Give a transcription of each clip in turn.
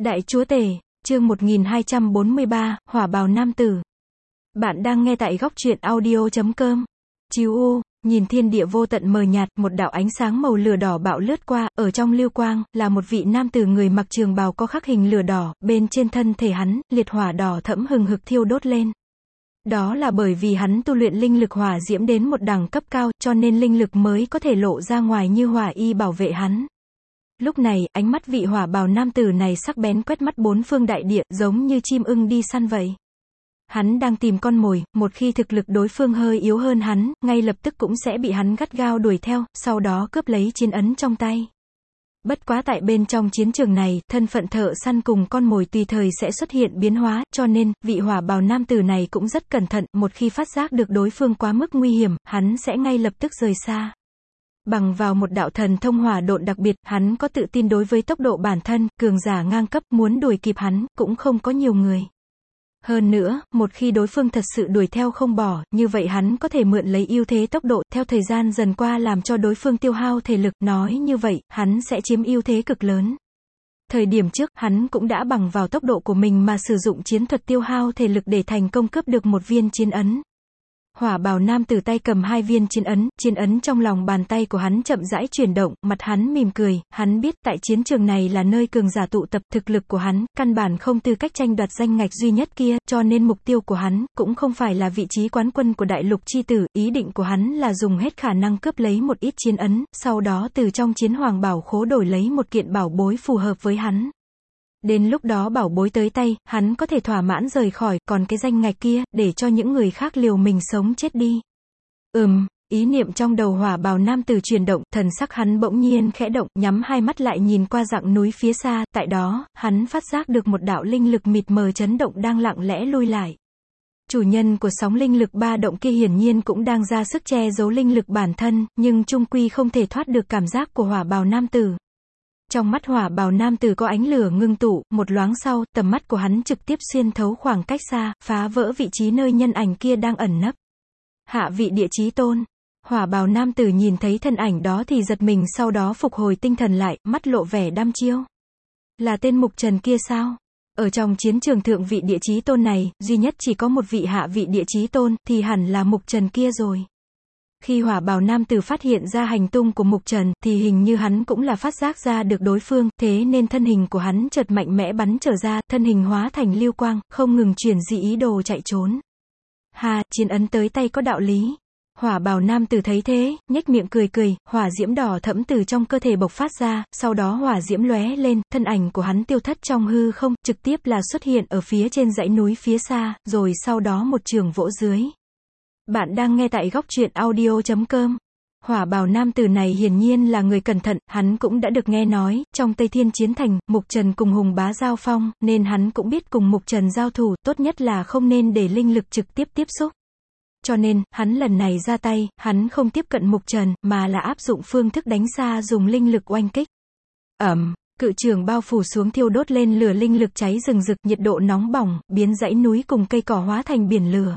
Đại Chúa Tể, chương 1243, Hỏa bào nam tử. Bạn đang nghe tại góc truyện audio.com. Chiếu u, nhìn thiên địa vô tận mờ nhạt, một đạo ánh sáng màu lửa đỏ bạo lướt qua, ở trong lưu quang, là một vị nam tử người mặc trường bào có khắc hình lửa đỏ, bên trên thân thể hắn, liệt hỏa đỏ thẫm hừng hực thiêu đốt lên. Đó là bởi vì hắn tu luyện linh lực hỏa diễm đến một đẳng cấp cao, cho nên linh lực mới có thể lộ ra ngoài như hỏa y bảo vệ hắn. Lúc này, ánh mắt vị hỏa bào nam tử này sắc bén quét mắt bốn phương đại địa, giống như chim ưng đi săn vậy. Hắn đang tìm con mồi, một khi thực lực đối phương hơi yếu hơn hắn, ngay lập tức cũng sẽ bị hắn gắt gao đuổi theo, sau đó cướp lấy chiến ấn trong tay. Bất quá tại bên trong chiến trường này, thân phận thợ săn cùng con mồi tùy thời sẽ xuất hiện biến hóa, cho nên, vị hỏa bào nam tử này cũng rất cẩn thận, một khi phát giác được đối phương quá mức nguy hiểm, hắn sẽ ngay lập tức rời xa. Bằng vào một đạo thần thông hỏa độn đặc biệt, hắn có tự tin đối với tốc độ bản thân, cường giả ngang cấp, muốn đuổi kịp hắn, cũng không có nhiều người. Hơn nữa, một khi đối phương thật sự đuổi theo không bỏ, như vậy hắn có thể mượn lấy ưu thế tốc độ, theo thời gian dần qua làm cho đối phương tiêu hao thể lực, nói như vậy, hắn sẽ chiếm ưu thế cực lớn. Thời điểm trước, hắn cũng đã bằng vào tốc độ của mình mà sử dụng chiến thuật tiêu hao thể lực để thành công cướp được một viên chiến ấn. Hỏa bào nam tử tay cầm hai viên chiến ấn trong lòng bàn tay của hắn chậm rãi chuyển động, mặt hắn mỉm cười, hắn biết tại chiến trường này là nơi cường giả tụ tập, thực lực của hắn, căn bản không tư cách tranh đoạt danh ngạch duy nhất kia, cho nên mục tiêu của hắn, cũng không phải là vị trí quán quân của đại lục chi tử, ý định của hắn là dùng hết khả năng cướp lấy một ít chiến ấn, sau đó từ trong chiến hoàng bảo khố đổi lấy một kiện bảo bối phù hợp với hắn. Đến lúc đó bảo bối tới tay, hắn có thể thỏa mãn rời khỏi, còn cái danh ngạch kia, để cho những người khác liều mình sống chết đi. Ý niệm trong đầu hỏa bào nam tử chuyển động, thần sắc hắn bỗng nhiên khẽ động, nhắm hai mắt lại nhìn qua dặng núi phía xa, tại đó, hắn phát giác được một đạo linh lực mịt mờ chấn động đang lặng lẽ lui lại. Chủ nhân của sóng linh lực ba động kia hiển nhiên cũng đang ra sức che giấu linh lực bản thân, nhưng chung quy không thể thoát được cảm giác của hỏa bào nam tử. Trong mắt hỏa bào nam tử có ánh lửa ngưng tụ, một loáng sau, tầm mắt của hắn trực tiếp xuyên thấu khoảng cách xa, phá vỡ vị trí nơi nhân ảnh kia đang ẩn nấp. Hạ vị địa chí tôn. Hỏa bào nam tử nhìn thấy thân ảnh đó thì giật mình, sau đó phục hồi tinh thần lại, mắt lộ vẻ đăm chiêu. Là tên Mục Trần kia sao? Ở trong chiến trường thượng vị địa chí tôn này, duy nhất chỉ có một vị hạ vị địa chí tôn, thì hẳn là Mục Trần kia rồi. Khi hỏa bào nam tử phát hiện ra hành tung của Mục Trần, thì hình như hắn cũng là phát giác ra được đối phương, thế nên thân hình của hắn chợt mạnh mẽ bắn trở ra, thân hình hóa thành lưu quang, không ngừng chuyển dị ý đồ chạy trốn. Chiến ấn tới tay có đạo lý. Hỏa bào nam tử thấy thế, nhếch miệng cười cười, hỏa diễm đỏ thẫm từ trong cơ thể bộc phát ra, sau đó hỏa diễm lóe lên, thân ảnh của hắn tiêu thất trong hư không, trực tiếp là xuất hiện ở phía trên dãy núi phía xa, rồi sau đó một trường vỗ dưới. Bạn đang nghe tại góc truyện audio.com. Hỏa bào nam tử này hiển nhiên là người cẩn thận, hắn cũng đã được nghe nói, trong Tây Thiên Chiến Thành, Mục Trần cùng Hùng Bá giao phong, nên hắn cũng biết cùng Mục Trần giao thủ, tốt nhất là không nên để linh lực trực tiếp tiếp xúc. Cho nên, hắn lần này ra tay, hắn không tiếp cận Mục Trần, mà là áp dụng phương thức đánh xa dùng linh lực oanh kích. Cự trường bao phủ xuống thiêu đốt lên lửa linh lực cháy rừng rực, nhiệt độ nóng bỏng, biến dãy núi cùng cây cỏ hóa thành biển lửa.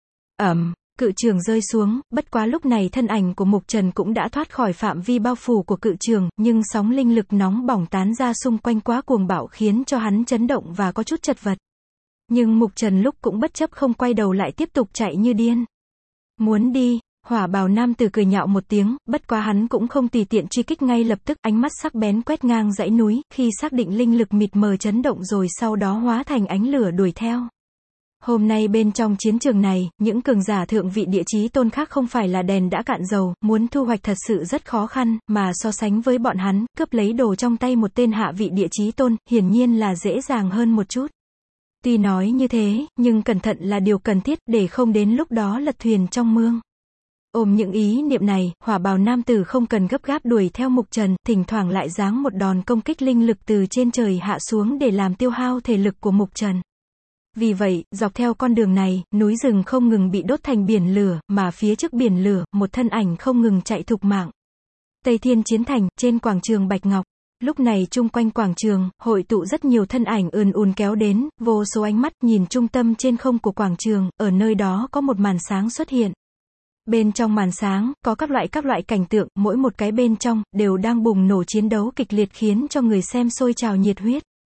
Cự trường rơi xuống, bất quá lúc này thân ảnh của Mục Trần cũng đã thoát khỏi phạm vi bao phủ của cự trường, nhưng sóng linh lực nóng bỏng tán ra xung quanh quá cuồng bạo khiến cho hắn chấn động và có chút chật vật. Nhưng Mục Trần lúc cũng bất chấp không quay đầu lại tiếp tục chạy như điên. Muốn đi, hỏa bào nam tử cười nhạo một tiếng, bất quá hắn cũng không tùy tiện truy kích ngay lập tức, ánh mắt sắc bén quét ngang dãy núi, khi xác định linh lực mịt mờ chấn động rồi sau đó hóa thành ánh lửa đuổi theo. Hôm nay bên trong chiến trường này, những cường giả thượng vị địa chí tôn khác không phải là đèn đã cạn dầu, muốn thu hoạch thật sự rất khó khăn, mà so sánh với bọn hắn, cướp lấy đồ trong tay một tên hạ vị địa chí tôn, hiển nhiên là dễ dàng hơn một chút. Tuy nói như thế, nhưng cẩn thận là điều cần thiết, để không đến lúc đó lật thuyền trong mương. Ôm những ý niệm này, hỏa bào nam tử không cần gấp gáp đuổi theo Mục Trần, thỉnh thoảng lại giáng một đòn công kích linh lực từ trên trời hạ xuống để làm tiêu hao thể lực của Mục Trần. Vì vậy, dọc theo con đường này, núi rừng không ngừng bị đốt thành biển lửa, mà phía trước biển lửa, một thân ảnh không ngừng chạy thục mạng. Tây Thiên Chiến Thành, trên quảng trường Bạch Ngọc. Lúc này chung quanh quảng trường, hội tụ rất nhiều thân ảnh ùn kéo đến, vô số ánh mắt nhìn trung tâm trên không của quảng trường, ở nơi đó có một màn sáng xuất hiện. Bên trong màn sáng, có các loại cảnh tượng, mỗi một cái bên trong, đều đang bùng nổ chiến đấu kịch liệt khiến cho người xem sôi trào nhiệt huyết.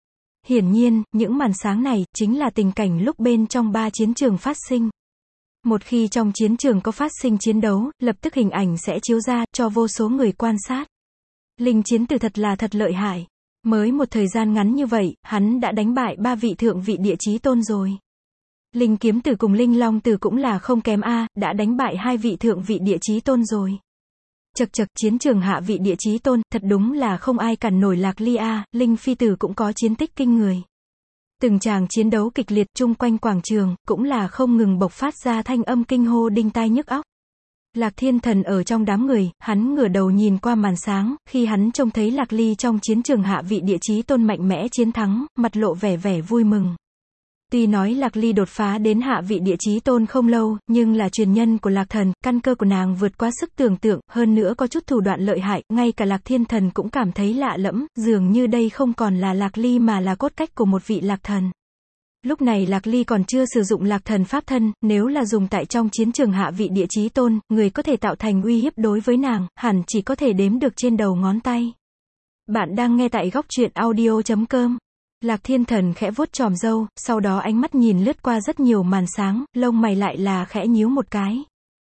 Hiển nhiên, những màn sáng này, chính là tình cảnh lúc bên trong 3 chiến trường phát sinh. Một khi trong chiến trường có phát sinh chiến đấu, lập tức hình ảnh sẽ chiếu ra, cho vô số người quan sát. Linh chiến tử thật là thật lợi hại. Mới một thời gian ngắn như vậy, hắn đã đánh bại 3 vị thượng vị địa chí tôn rồi. Linh kiếm tử cùng Linh long tử cũng là không kém a, đã đánh bại 2 vị thượng vị địa chí tôn rồi. Chậc chậc, chiến trường hạ vị địa chí tôn, thật đúng là không ai cản nổi Lạc Ly a, Linh phi tử cũng có chiến tích kinh người. Từng tràng chiến đấu kịch liệt chung quanh quảng trường, cũng là không ngừng bộc phát ra thanh âm kinh hô đinh tai nhức óc. Lạc Thiên Thần ở trong đám người, hắn ngửa đầu nhìn qua màn sáng, khi hắn trông thấy Lạc Ly trong chiến trường hạ vị địa chí tôn mạnh mẽ chiến thắng, mặt lộ vẻ vui mừng. Tuy nói Lạc Ly đột phá đến hạ vị địa chí tôn không lâu, nhưng là truyền nhân của Lạc Thần, căn cơ của nàng vượt quá sức tưởng tượng, hơn nữa có chút thủ đoạn lợi hại, ngay cả Lạc Thiên Thần cũng cảm thấy lạ lẫm, dường như đây không còn là Lạc Ly mà là cốt cách của một vị Lạc Thần. Lúc này Lạc Ly còn chưa sử dụng Lạc Thần pháp thân, nếu là dùng tại trong chiến trường hạ vị địa chí tôn, người có thể tạo thành uy hiếp đối với nàng, hẳn chỉ có thể đếm được trên đầu ngón tay. Bạn đang nghe tại góc truyện audio.com. Lạc Thiên Thần khẽ vuốt chòm râu, sau đó ánh mắt nhìn lướt qua rất nhiều màn sáng, lông mày lại là khẽ nhíu một cái.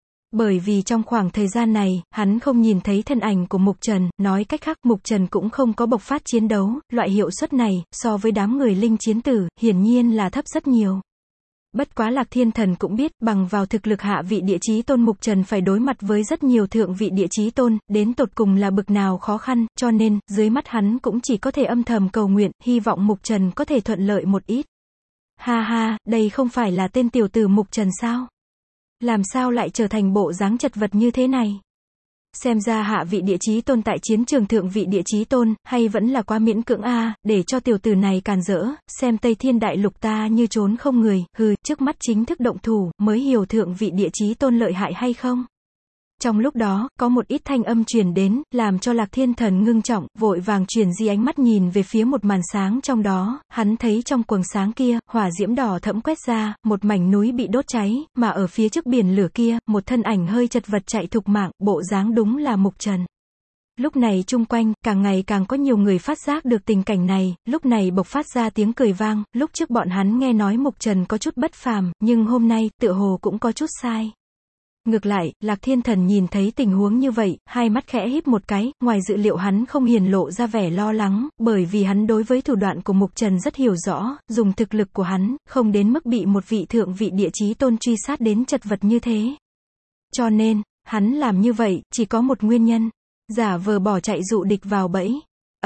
Bởi vì trong khoảng thời gian này, hắn không nhìn thấy thân ảnh của Mục Trần, nói cách khác Mục Trần cũng không có bộc phát chiến đấu, loại hiệu suất này, so với đám người linh chiến tử, hiển nhiên là thấp rất nhiều. Bất quá Lạc Thiên Thần cũng biết, bằng vào thực lực hạ vị địa chí tôn Mục Trần phải đối mặt với rất nhiều thượng vị địa chí tôn, đến tột cùng là bực nào khó khăn, cho nên, dưới mắt hắn cũng chỉ có thể âm thầm cầu nguyện, hy vọng Mục Trần có thể thuận lợi một ít. Ha ha, đây không phải là tên tiểu tử Mục Trần sao? Làm sao lại trở thành bộ dáng chật vật như thế này? Xem ra hạ vị địa chí tôn tại chiến trường thượng vị địa chí tôn, hay vẫn là quá miễn cưỡng a, để cho tiểu tử này càn rỡ, xem Tây Thiên Đại Lục ta như trốn không người, trước mắt chính thức động thủ, mới hiểu thượng vị địa chí tôn lợi hại hay không? Trong lúc đó, có một ít thanh âm truyền đến, làm cho Lạc Thiên Thần ngưng trọng, vội vàng chuyển di ánh mắt nhìn về phía một màn sáng trong đó, hắn thấy trong quầng sáng kia, hỏa diễm đỏ thẫm quét ra, một mảnh núi bị đốt cháy, mà ở phía trước biển lửa kia, một thân ảnh hơi chật vật chạy thục mạng, bộ dáng đúng là Mục Trần. Lúc này chung quanh, càng ngày càng có nhiều người phát giác được tình cảnh này, lúc này bộc phát ra tiếng cười vang, lúc trước bọn hắn nghe nói Mục Trần có chút bất phàm, nhưng hôm nay, tựa hồ cũng có chút sai. Ngược lại, Lạc Thiên Thần nhìn thấy tình huống như vậy, hai mắt khẽ híp một cái, ngoài dự liệu hắn không hiển lộ ra vẻ lo lắng, bởi vì hắn đối với thủ đoạn của Mục Trần rất hiểu rõ, dùng thực lực của hắn, không đến mức bị một vị thượng vị địa chí tôn truy sát đến chật vật như thế. Cho nên, hắn làm như vậy, chỉ có một nguyên nhân, giả vờ bỏ chạy dụ địch vào bẫy.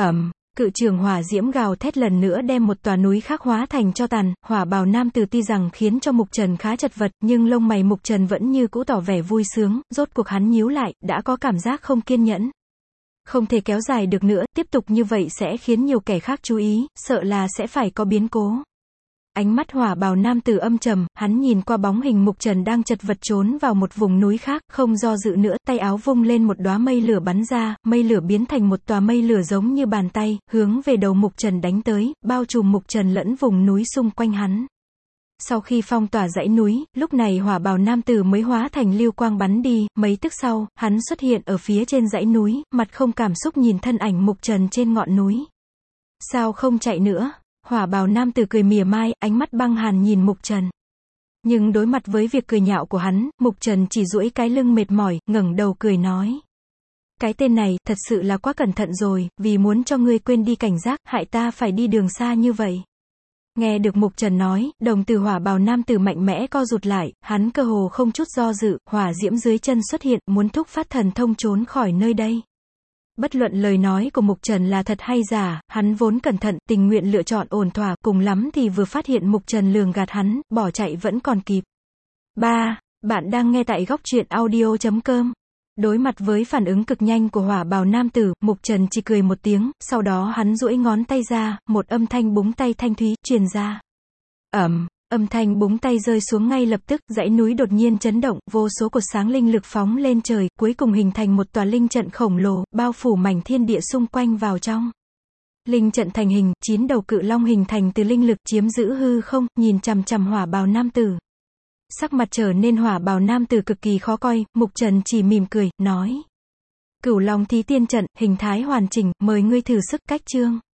Cự trường hỏa diễm gào thét lần nữa đem một tòa núi khác hóa thành tro tàn, hỏa bào nam tử tuy rằng khiến cho Mục Trần khá chật vật, nhưng lông mày Mục Trần vẫn như cũ tỏ vẻ vui sướng, rốt cuộc hắn nhíu lại, đã có cảm giác không kiên nhẫn. Không thể kéo dài được nữa, tiếp tục như vậy sẽ khiến nhiều kẻ khác chú ý, sợ là sẽ phải có biến cố. Ánh mắt hỏa bào nam tử âm trầm, hắn nhìn qua bóng hình Mục Trần đang chật vật trốn vào một vùng núi khác, không do dự nữa, tay áo vung lên một đóa mây lửa bắn ra, mây lửa biến thành một tòa mây lửa giống như bàn tay, hướng về đầu Mục Trần đánh tới, bao trùm Mục Trần lẫn vùng núi xung quanh hắn. Sau khi phong tỏa dãy núi, lúc này hỏa bào nam tử mới hóa thành lưu quang bắn đi, mấy tức sau, hắn xuất hiện ở phía trên dãy núi, mặt không cảm xúc nhìn thân ảnh Mục Trần trên ngọn núi. Sao không chạy nữa? Hỏa bào nam tử cười mỉa mai, ánh mắt băng hàn nhìn Mục Trần. Nhưng đối mặt với việc cười nhạo của hắn, Mục Trần chỉ duỗi cái lưng mệt mỏi, ngẩng đầu cười nói. Cái tên này, thật sự là quá cẩn thận rồi, vì muốn cho ngươi quên đi cảnh giác, hại ta phải đi đường xa như vậy. Nghe được Mục Trần nói, đồng tử hỏa bào nam tử mạnh mẽ co rụt lại, hắn cơ hồ không chút do dự, hỏa diễm dưới chân xuất hiện, muốn thúc phát thần thông trốn khỏi nơi đây. Bất luận lời nói của Mục Trần là thật hay giả, hắn vốn cẩn thận, tình nguyện lựa chọn ổn thỏa, cùng lắm thì vừa phát hiện Mục Trần lường gạt hắn, bỏ chạy vẫn còn kịp. 3. Bạn đang nghe tại góc truyện audio.com. Đối mặt với phản ứng cực nhanh của hỏa bào nam tử, Mục Trần chỉ cười một tiếng, sau đó hắn duỗi ngón tay ra, một âm thanh búng tay thanh thúy truyền ra. Âm thanh búng tay rơi xuống ngay lập tức, dãy núi đột nhiên chấn động, vô số cột sáng linh lực phóng lên trời, cuối cùng hình thành một tòa linh trận khổng lồ, bao phủ mảnh thiên địa xung quanh vào trong. Linh trận thành hình, 9 đầu cự long hình thành từ linh lực chiếm giữ hư không, nhìn chằm chằm hỏa bào nam tử. Sắc mặt trở nên hỏa bào nam tử cực kỳ khó coi, Mục Trần chỉ mỉm cười, nói. Cửu long thí tiên trận, hình thái hoàn chỉnh, mời ngươi thử sức cách chương.